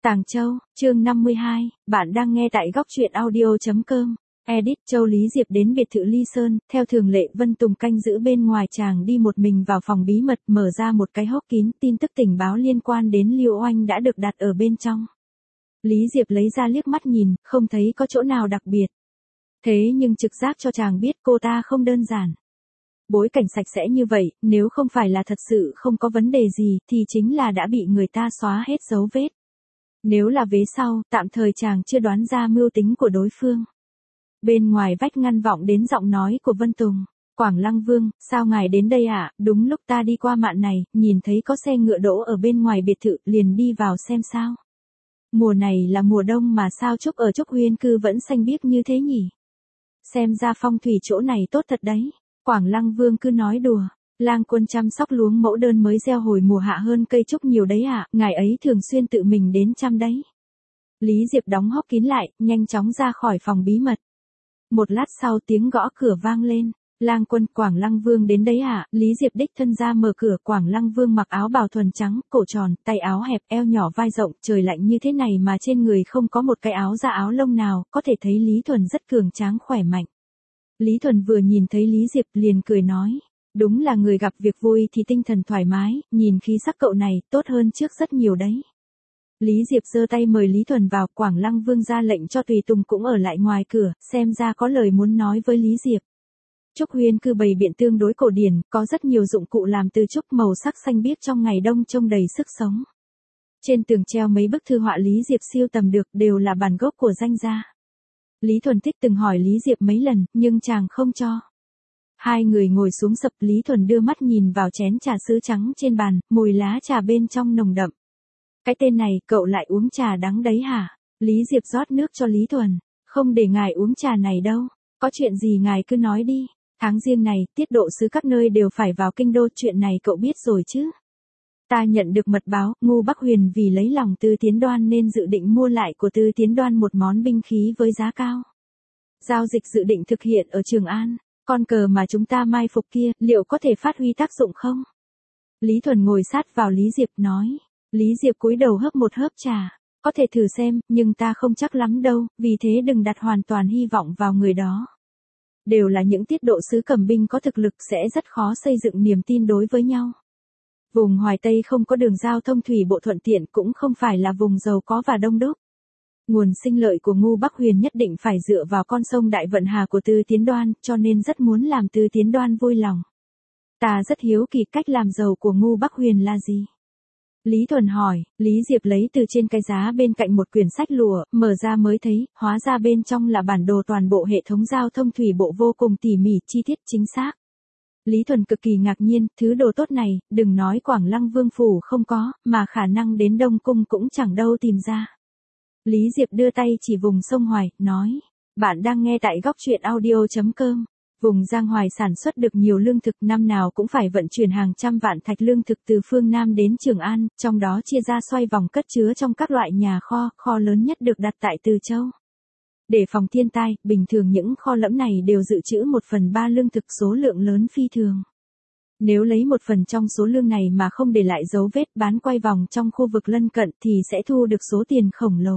Tàng Châu, chương 52, bạn đang nghe tại góc truyện audio.com. Edit Châu Lý Diệp đến biệt thự Ly Sơn, theo thường lệ Vân Tùng canh giữ bên ngoài, chàng đi một mình vào phòng bí mật, mở ra một cái hốc kín, tin tức tình báo liên quan đến Liêu Oanh đã được đặt ở bên trong. Lý Diệp lấy ra liếc mắt nhìn, không thấy có chỗ nào đặc biệt. Thế nhưng trực giác cho chàng biết cô ta không đơn giản. Bối cảnh sạch sẽ như vậy, nếu không phải là thật sự không có vấn đề gì, thì chính là đã bị người ta xóa hết dấu vết. Nếu là vế sau, tạm thời chàng chưa đoán ra mưu tính của đối phương. Bên ngoài vách ngăn vọng đến giọng nói của Vân Tùng. Quảng Lăng Vương, sao ngài đến đây ạ? Đúng lúc ta đi qua mạn này, nhìn thấy có xe ngựa đỗ ở bên ngoài biệt thự, liền đi vào xem sao. Mùa này là mùa đông mà sao trúc ở Trúc Huyên Cư vẫn xanh biếc như thế nhỉ? Xem ra phong thủy chỗ này tốt thật đấy. Quảng Lăng Vương cứ nói đùa. Lang Quân chăm sóc luống mẫu đơn mới gieo hồi mùa hạ hơn cây trúc nhiều đấy ạ, ngài ấy thường xuyên tự mình đến chăm đấy. Lý Diệp đóng hốc kín lại, nhanh chóng ra khỏi phòng bí mật. Một lát sau tiếng gõ cửa vang lên. Lang Quân, Quảng Lăng Vương đến đấy ạ. Lý Diệp đích thân ra mở cửa. Quảng Lăng Vương mặc áo bào thuần trắng, cổ tròn, tay áo hẹp, eo nhỏ vai rộng, trời lạnh như thế này mà trên người không có một cái áo da áo lông nào, có thể thấy Lý Thuần rất cường tráng khỏe mạnh. Lý Thuần vừa nhìn thấy Lý Diệp liền cười nói. Đúng là người gặp việc vui thì tinh thần thoải mái, nhìn khí sắc cậu này, tốt hơn trước rất nhiều đấy. Lý Diệp giơ tay mời Lý Thuần vào. Quảng Lăng Vương ra lệnh cho tùy tùng cũng ở lại ngoài cửa, xem ra có lời muốn nói với Lý Diệp. Trúc Huyên Cư bày biện tương đối cổ điển, có rất nhiều dụng cụ làm từ trúc màu sắc xanh biếc trong ngày đông trông đầy sức sống. Trên tường treo mấy bức thư họa Lý Diệp sưu tầm được, đều là bản gốc của danh gia. Lý Thuần thích từng hỏi Lý Diệp mấy lần, nhưng chàng không cho. Hai người ngồi xuống sập, Lý Thuần đưa mắt nhìn vào chén trà sứ trắng trên bàn, mùi lá trà bên trong nồng đậm. Cái tên này, cậu lại uống trà đắng đấy hả? Lý Diệp rót nước cho Lý Thuần. Không để ngài uống trà này đâu, có chuyện gì ngài cứ nói đi. Tháng riêng này, tiết độ sứ các nơi đều phải vào kinh đô, chuyện này cậu biết rồi chứ? Ta nhận được mật báo, Ngô Bắc Huyền vì lấy lòng Tư Tiến Đoan nên dự định mua lại của Tư Tiến Đoan một món binh khí với giá cao. Giao dịch dự định thực hiện ở Trường An. Con cờ mà chúng ta mai phục kia, liệu có thể phát huy tác dụng không? Lý Thuần ngồi sát vào Lý Diệp nói. Lý Diệp cúi đầu hớp một hớp trà. Có thể thử xem, nhưng ta không chắc lắm đâu, vì thế đừng đặt hoàn toàn hy vọng vào người đó. Đều là những tiết độ sứ cầm binh có thực lực, sẽ rất khó xây dựng niềm tin đối với nhau. Vùng Hoài Tây không có đường giao thông thủy bộ thuận tiện, cũng không phải là vùng giàu có và đông đúc. Nguồn sinh lợi của Ngô Bắc Huyền nhất định phải dựa vào con sông Đại Vận Hà của Tư Tiến Đoan, cho nên rất muốn làm Tư Tiến Đoan vui lòng. Ta rất hiếu kỳ cách làm giàu của Ngô Bắc Huyền là gì? Lý Thuần hỏi. Lý Diệp lấy từ trên cái giá bên cạnh một quyển sách lụa, mở ra mới thấy, hóa ra bên trong là bản đồ toàn bộ hệ thống giao thông thủy bộ vô cùng tỉ mỉ, chi tiết chính xác. Lý Thuần cực kỳ ngạc nhiên, thứ đồ tốt này, đừng nói Quảng Lăng Vương phủ không có, mà khả năng đến Đông Cung cũng chẳng đâu tìm ra. Lý Diệp đưa tay chỉ vùng sông Hoài, nói. Bạn đang nghe tại góc truyện audio.com. Vùng Giang Hoài sản xuất được nhiều lương thực, năm nào cũng phải vận chuyển hàng trăm vạn thạch lương thực từ phương Nam đến Trường An, trong đó chia ra xoay vòng cất chứa trong các loại nhà kho, kho lớn nhất được đặt tại Từ Châu. Để phòng thiên tai, bình thường những kho lẫm này đều dự trữ 1/3 lương thực, số lượng lớn phi thường. Nếu lấy 1/phần trong số lương này mà không để lại dấu vết, bán quay vòng trong khu vực lân cận thì sẽ thu được số tiền khổng lồ.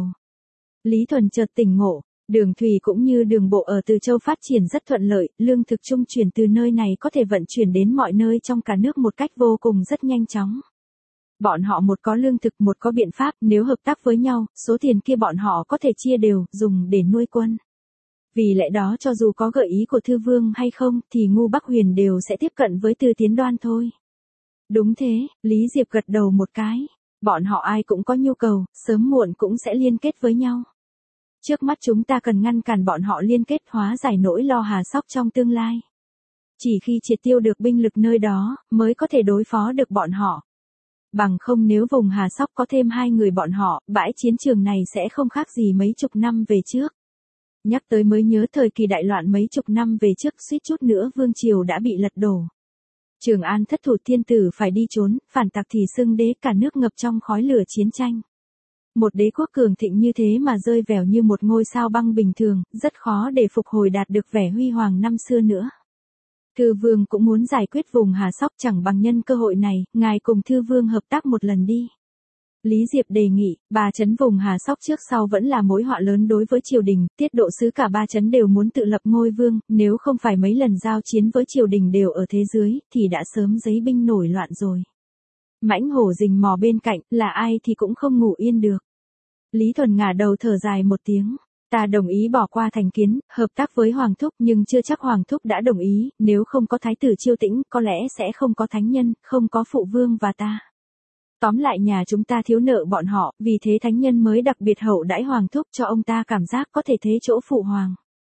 Lý Thuần chợt tỉnh ngộ, đường thủy cũng như đường bộ ở Từ Châu phát triển rất thuận lợi, lương thực trung chuyển từ nơi này có thể vận chuyển đến mọi nơi trong cả nước một cách vô cùng rất nhanh chóng. Bọn họ một có lương thực, một có biện pháp, nếu hợp tác với nhau, số tiền kia bọn họ có thể chia đều, dùng để nuôi quân. Vì lẽ đó cho dù có gợi ý của Thư Vương hay không, thì Ngô Bắc Huyền đều sẽ tiếp cận với Tư Tiến Đoan thôi. Đúng thế, Lý Diệp gật đầu một cái. Bọn họ ai cũng có nhu cầu, sớm muộn cũng sẽ liên kết với nhau. Trước mắt chúng ta cần ngăn cản bọn họ liên kết, hóa giải nỗi lo Hà Sóc trong tương lai. Chỉ khi triệt tiêu được binh lực nơi đó, mới có thể đối phó được bọn họ. Bằng không nếu vùng Hà Sóc có thêm 2 người bọn họ, bãi chiến trường này sẽ không khác gì mấy chục năm về trước. Nhắc tới mới nhớ thời kỳ đại loạn mấy chục năm về trước, suýt chút nữa vương triều đã bị lật đổ. Trường An thất thủ, thiên tử phải đi trốn, phản tặc thì xưng đế, cả nước ngập trong khói lửa chiến tranh. Một đế quốc cường thịnh như thế mà rơi vèo như một ngôi sao băng bình thường, rất khó để phục hồi đạt được vẻ huy hoàng năm xưa nữa. Thư Vương cũng muốn giải quyết vùng Hà Sóc, chẳng bằng nhân cơ hội này, ngài cùng Thư Vương hợp tác một lần đi. Lý Diệp đề nghị, 3 trấn vùng Hà Sóc trước sau vẫn là mối họa lớn đối với triều đình, tiết độ sứ cả 3 trấn đều muốn tự lập ngôi vương, nếu không phải mấy lần giao chiến với triều đình đều ở thế dưới, thì đã sớm giấy binh nổi loạn rồi. Mãnh hổ rình mò bên cạnh, là ai thì cũng không ngủ yên được. Lý Thuần ngả đầu thở dài một tiếng. Ta đồng ý bỏ qua thành kiến, hợp tác với Hoàng Thúc nhưng chưa chắc Hoàng Thúc đã đồng ý, nếu không có Thái tử Chiêu Tĩnh, có lẽ sẽ không có Thánh Nhân, không có Phụ Vương và ta. Tóm lại nhà chúng ta thiếu nợ bọn họ, vì thế Thánh Nhân mới đặc biệt hậu đãi Hoàng Thúc cho ông ta cảm giác có thể thế chỗ Phụ Hoàng.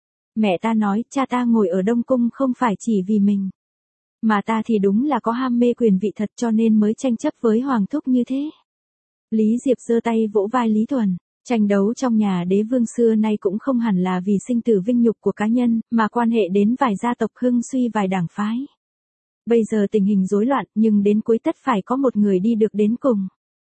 Mẹ ta nói, cha ta ngồi ở Đông Cung không phải chỉ vì mình. Mà ta thì đúng là có ham mê quyền vị thật cho nên mới tranh chấp với Hoàng Thúc như thế. Lý Diệp giơ tay vỗ vai Lý Thuần. Tranh đấu trong nhà đế vương xưa nay cũng không hẳn là vì sinh tử vinh nhục của cá nhân, mà quan hệ đến vài gia tộc hưng suy vài đảng phái. Bây giờ tình hình rối loạn, nhưng đến cuối tất phải có một người đi được đến cùng.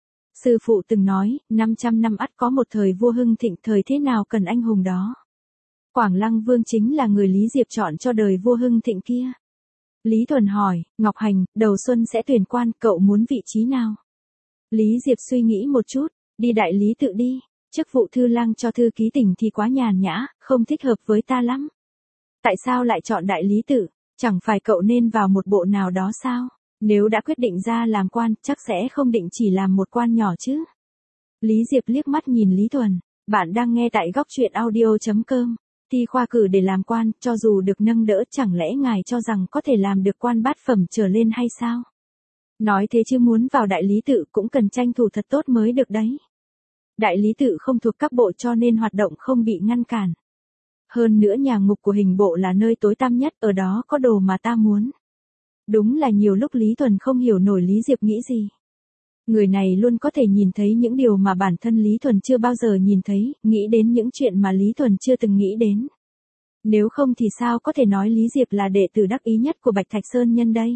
Sư phụ từng nói, 500 năm ắt có một thời vua hưng thịnh, thời thế nào cần anh hùng đó. Quảng Lăng Vương chính là người Lý Diệp chọn cho đời vua hưng thịnh kia. Lý Thuần hỏi, Ngọc Hành, đầu xuân sẽ tuyển quan, cậu muốn vị trí nào? Lý Diệp suy nghĩ một chút, đi đại lý tự đi. Chức vụ thư lang cho thư ký tỉnh thì quá nhàn nhã, không thích hợp với ta lắm. Tại sao lại chọn đại lý tự? Chẳng phải cậu nên vào một bộ nào đó sao? Nếu đã quyết định ra làm quan, chắc sẽ không định chỉ làm một quan nhỏ chứ. Lý Diệp liếc mắt nhìn Lý Thuần. Bạn đang nghe tại góc truyện audio.com. Thi khoa cử để làm quan, cho dù được nâng đỡ, chẳng lẽ ngài cho rằng có thể làm được quan bát phẩm trở lên hay sao? Nói thế chứ muốn vào đại lý tự cũng cần tranh thủ thật tốt mới được đấy. Đại lý tự không thuộc các bộ cho nên hoạt động không bị ngăn cản. Hơn nữa nhà ngục của hình bộ là nơi tối tăm nhất, ở đó có đồ mà ta muốn. Đúng là nhiều lúc Lý Thuần không hiểu nổi Lý Diệp nghĩ gì. Người này luôn có thể nhìn thấy những điều mà bản thân Lý Thuần chưa bao giờ nhìn thấy, nghĩ đến những chuyện mà Lý Thuần chưa từng nghĩ đến. Nếu không thì sao có thể nói Lý Diệp là đệ tử đắc ý nhất của Bạch Thạch Sơn Nhân đây?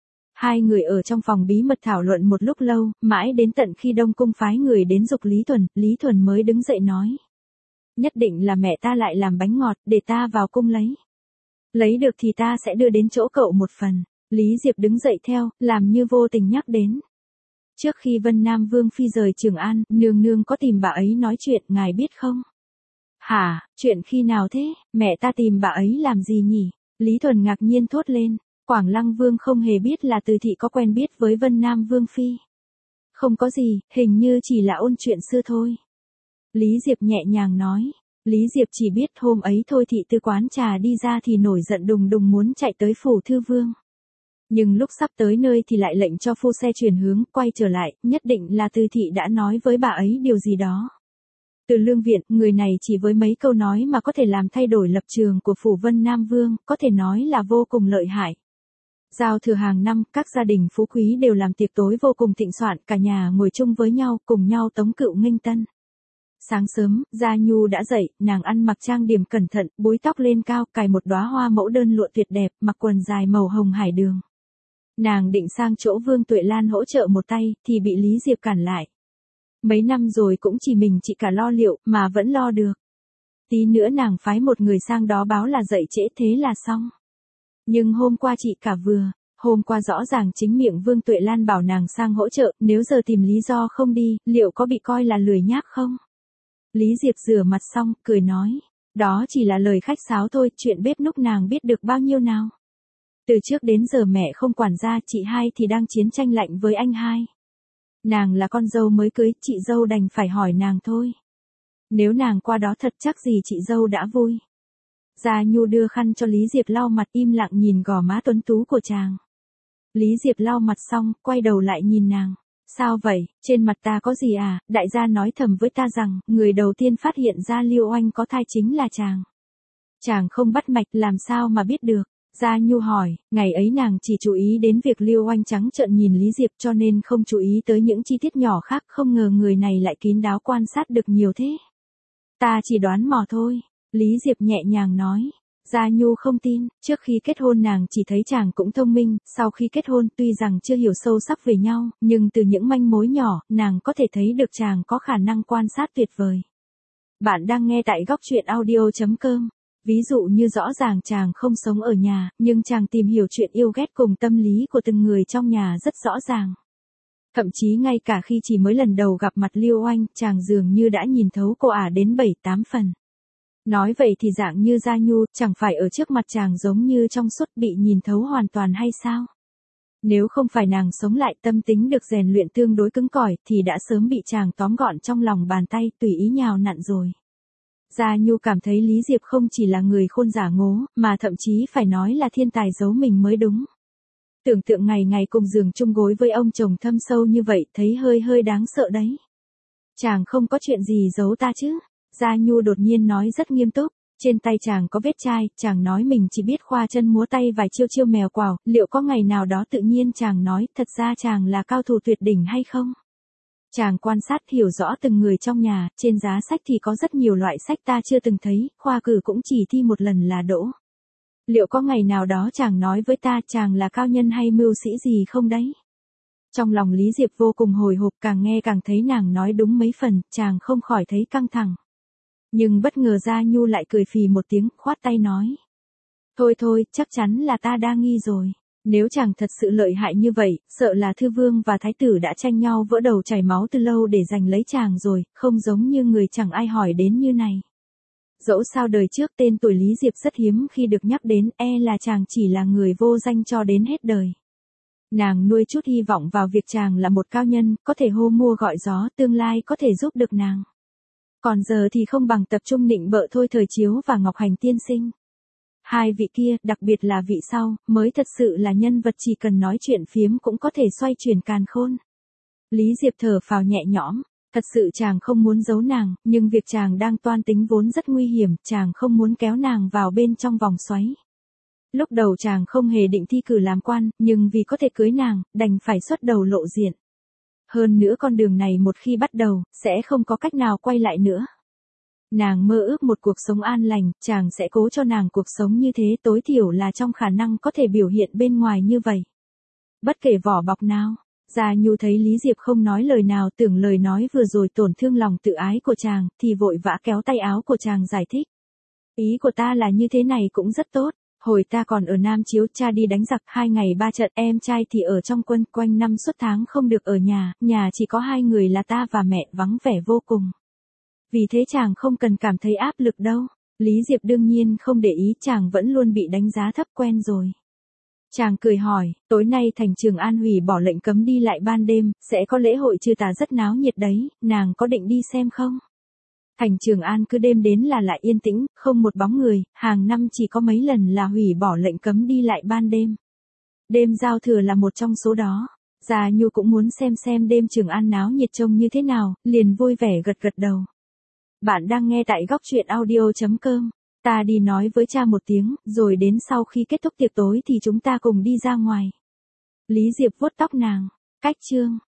Hai người ở trong phòng bí mật thảo luận một lúc lâu, mãi đến tận khi Đông Cung phái người đến giục Lý Thuần mới đứng dậy nói. Nhất định là mẹ ta lại làm bánh ngọt, để ta vào cung lấy. Lấy được thì ta sẽ đưa đến chỗ cậu một phần. Lý Diệp đứng dậy theo, làm như vô tình nhắc đến. Trước khi Vân Nam Vương Phi rời Trường An, nương nương có tìm bà ấy nói chuyện, ngài biết không? Hả, chuyện khi nào thế, mẹ ta tìm bà ấy làm gì nhỉ? Lý Thuần ngạc nhiên thốt lên. Quảng Lăng Vương không hề biết là Từ Thị có quen biết với Vân Nam Vương Phi. Không có gì, hình như chỉ là ôn chuyện xưa thôi. Lý Diệp nhẹ nhàng nói. Lý Diệp chỉ biết hôm ấy thôi Thị từ quán trà đi ra thì nổi giận đùng đùng muốn chạy tới phủ thư vương. Nhưng lúc sắp tới nơi thì lại lệnh cho phu xe chuyển hướng, quay trở lại, nhất định là Từ Thị đã nói với bà ấy điều gì đó. Từ Lương Viện, người này chỉ với mấy câu nói mà có thể làm thay đổi lập trường của phủ Vân Nam Vương, có thể nói là vô cùng lợi hại. Giao thừa hàng năm, các gia đình phú quý đều làm tiệc tối vô cùng thịnh soạn, cả nhà ngồi chung với nhau, cùng nhau tống cựu nghênh tân. Sáng sớm, Gia Nhu đã dậy, nàng ăn mặc trang điểm cẩn thận, búi tóc lên cao, cài một đóa hoa mẫu đơn lụa tuyệt đẹp, mặc quần dài màu hồng hải đường. Nàng định sang chỗ Vương Tuệ Lan hỗ trợ một tay, thì bị Lý Diệp cản lại. Mấy năm rồi cũng chỉ mình chị cả lo liệu, mà vẫn lo được. Tí nữa nàng phái một người sang đó báo là dậy trễ thế là xong. Nhưng hôm qua chị cả hôm qua rõ ràng chính miệng Vương Tuệ Lan bảo nàng sang hỗ trợ, nếu giờ tìm lý do không đi, liệu có bị coi là lười nhác không? Lý Diệp rửa mặt xong, cười nói, đó chỉ là lời khách sáo thôi, chuyện bếp núc nàng biết được bao nhiêu nào. Từ trước đến giờ mẹ không quản gia, chị hai thì đang chiến tranh lạnh với anh hai. Nàng là con dâu mới cưới, chị dâu đành phải hỏi nàng thôi. Nếu nàng qua đó thật chắc gì chị dâu đã vui. Gia Nhu đưa khăn cho Lý Diệp lau mặt, im lặng nhìn gò má tuấn tú của chàng. Lý Diệp lau mặt xong, quay đầu lại nhìn nàng. Sao vậy, trên mặt ta có gì à? Đại gia nói thầm với ta rằng, người đầu tiên phát hiện ra Liêu Oanh có thai chính là chàng. Chàng không bắt mạch làm sao mà biết được? Gia Nhu hỏi, ngày ấy nàng chỉ chú ý đến việc Liêu Oanh trắng trợn nhìn Lý Diệp cho nên không chú ý tới những chi tiết nhỏ khác, không ngờ người này lại kín đáo quan sát được nhiều thế. Ta chỉ đoán mò thôi. Lý Diệp nhẹ nhàng nói. Gia Nhu không tin, trước khi kết hôn nàng chỉ thấy chàng cũng thông minh, sau khi kết hôn tuy rằng chưa hiểu sâu sắc về nhau, nhưng từ những manh mối nhỏ, nàng có thể thấy được chàng có khả năng quan sát tuyệt vời. Bạn đang nghe tại góc truyện audio.com. Ví dụ như rõ ràng chàng không sống ở nhà, nhưng chàng tìm hiểu chuyện yêu ghét cùng tâm lý của từng người trong nhà rất rõ ràng. Thậm chí ngay cả khi chỉ mới lần đầu gặp mặt Liêu Oanh, chàng dường như đã nhìn thấu cô ả đến 7-8 phần. Nói vậy thì dạng như Gia Nhu, chẳng phải ở trước mặt chàng giống như trong suốt bị nhìn thấu hoàn toàn hay sao? Nếu không phải nàng sống lại tâm tính được rèn luyện tương đối cứng cỏi thì đã sớm bị chàng tóm gọn trong lòng bàn tay tùy ý nhào nặn rồi. Gia Nhu cảm thấy Lý Diệp không chỉ là người khôn giả ngố, mà thậm chí phải nói là thiên tài giấu mình mới đúng. Tưởng tượng ngày ngày cùng giường chung gối với ông chồng thâm sâu như vậy thấy hơi hơi đáng sợ đấy. Chàng không có chuyện gì giấu ta chứ? Gia Nhu đột nhiên nói rất nghiêm túc. Trên tay chàng có vết chai, chàng nói mình chỉ biết khoa chân múa tay vài chiêu chiêu mèo quào, liệu có ngày nào đó tự nhiên chàng nói thật ra chàng là cao thủ tuyệt đỉnh hay không? Chàng quan sát hiểu rõ từng người trong nhà, trên giá sách thì có rất nhiều loại sách ta chưa từng thấy, khoa cử cũng chỉ thi một lần là đỗ. Liệu có ngày nào đó chàng nói với ta chàng là cao nhân hay mưu sĩ gì không đấy? Trong lòng Lý Diệp vô cùng hồi hộp, càng nghe càng thấy nàng nói đúng mấy phần, chàng không khỏi thấy căng thẳng. Nhưng bất ngờ Gia Nhu lại cười phì một tiếng, khoát tay nói. Thôi thôi, chắc chắn là ta đa nghi rồi. Nếu chàng thật sự lợi hại như vậy, sợ là thư vương và thái tử đã tranh nhau vỡ đầu chảy máu từ lâu để giành lấy chàng rồi, không giống như người chẳng ai hỏi đến như này. Dẫu sao đời trước tên tuổi Lý Diệp rất hiếm khi được nhắc đến, là chàng chỉ là người vô danh cho đến hết đời. Nàng nuôi chút hy vọng vào việc chàng là một cao nhân, có thể hô mua gọi gió, tương lai có thể giúp được nàng. Còn giờ thì không bằng tập trung nịnh bợ thôi. Thời Chiếu và Ngọc Hành tiên sinh. Hai vị kia, đặc biệt là vị sau, mới thật sự là nhân vật chỉ cần nói chuyện phiếm cũng có thể xoay chuyển càn khôn. Lý Diệp thở phào nhẹ nhõm, thật sự chàng không muốn giấu nàng, nhưng việc chàng đang toan tính vốn rất nguy hiểm, chàng không muốn kéo nàng vào bên trong vòng xoáy. Lúc đầu chàng không hề định thi cử làm quan, nhưng vì có thể cưới nàng, đành phải xuất đầu lộ diện. Hơn nữa con đường này một khi bắt đầu, sẽ không có cách nào quay lại nữa. Nàng mơ ước một cuộc sống an lành, chàng sẽ cố cho nàng cuộc sống như thế, tối thiểu là trong khả năng có thể biểu hiện bên ngoài như vậy. Bất kể vỏ bọc nào, Gia Nhu thấy Lý Diệp không nói lời nào, tưởng lời nói vừa rồi tổn thương lòng tự ái của chàng, thì vội vã kéo tay áo của chàng giải thích. Ý của ta là như thế này cũng rất tốt. Hồi ta còn ở Nam Chiếu, cha đi đánh giặc 2 ngày 3 trận, em trai thì ở trong quân, quanh năm suốt tháng không được ở nhà chỉ có 2 người là ta và mẹ, vắng vẻ vô cùng. Vì thế chàng không cần cảm thấy áp lực đâu. Lý Diệp đương nhiên không để ý, chàng vẫn luôn bị đánh giá thấp quen rồi. Chàng cười hỏi, tối nay thành Trường An hủy bỏ lệnh cấm đi lại ban đêm, sẽ có lễ hội trừ tà rất náo nhiệt đấy, nàng có định đi xem không? Thành Trường An cứ đêm đến là lại yên tĩnh, không một bóng người, hàng năm chỉ có mấy lần là hủy bỏ lệnh cấm đi lại ban đêm. Đêm giao thừa là một trong số đó. Gia Nhu cũng muốn xem đêm Trường An náo nhiệt trông như thế nào, liền vui vẻ gật gật đầu. Bạn đang nghe tại góc truyện audio.com. Ta đi nói với cha một tiếng, rồi đến sau khi kết thúc tiệc tối thì chúng ta cùng đi ra ngoài. Lý Diệp vuốt tóc nàng. Cách chương.